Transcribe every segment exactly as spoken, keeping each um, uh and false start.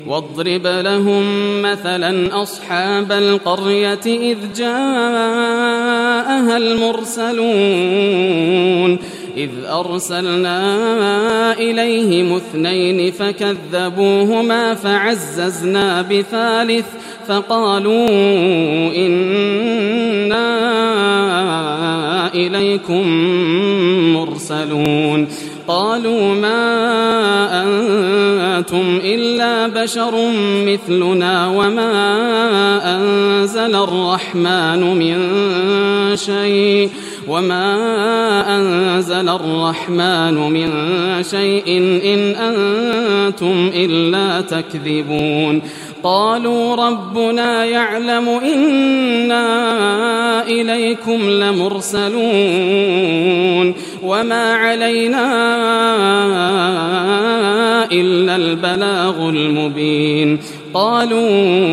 واضرب لهم مثلا أصحاب القرية إذ جاءها المرسلون إذ أرسلنا إليهم اثنين فكذبوهما فعززنا بثالث فقالوا إنا إليكم مرسلون قالوا ما أنتم إلا بشر مثلنا وما أنزل الرحمن من شيء وما أنزل الرحمن من شيء إن أنتم إلا تكذبون قالوا ربنا يعلم إنا إليكم لمرسلون وما علينا إلا البلاغ المبين قالوا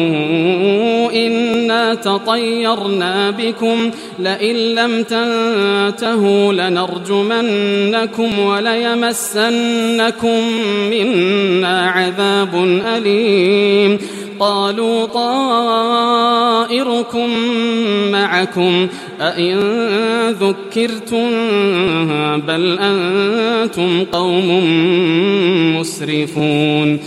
إنا تطيرنا بكم لئن لم تنتهوا لنرجمنكم وليمسنكم منا عذاب أليم قالوا طائركم معكم أئن ذكرتم بل أنتم قوم مسرفون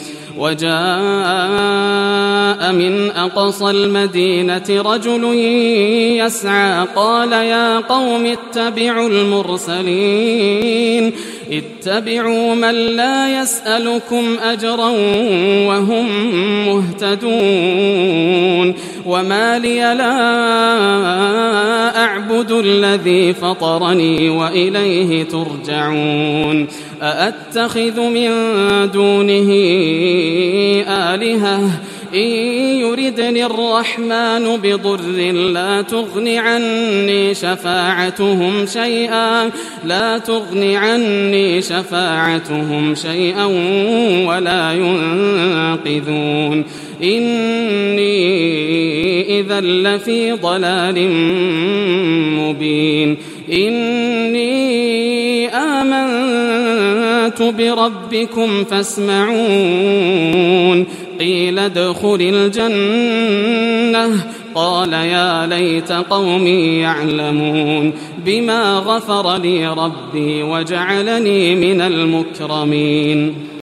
وجاء من أقصى المدينة رجل يسعى قال يا قوم اتبعوا المرسلين اتبعوا من لا يسألكم أجرا وهم مهتدون وما لي لا أعبد الذي فطرني وإليه ترجعون أأتخذ من دونه آلهة إن يردني الرحمن بضر لا تغن عني شفاعتهم شيئا لا تغن عني شفاعتهم شيئا ولا ينقذون إني إذا لفي ضلال مبين إني آمنت بربكم فاسمعون قيل ادخل الجنة قال يا ليت قومي يعلمون بما غفر لي ربي وجعلني من المكرمين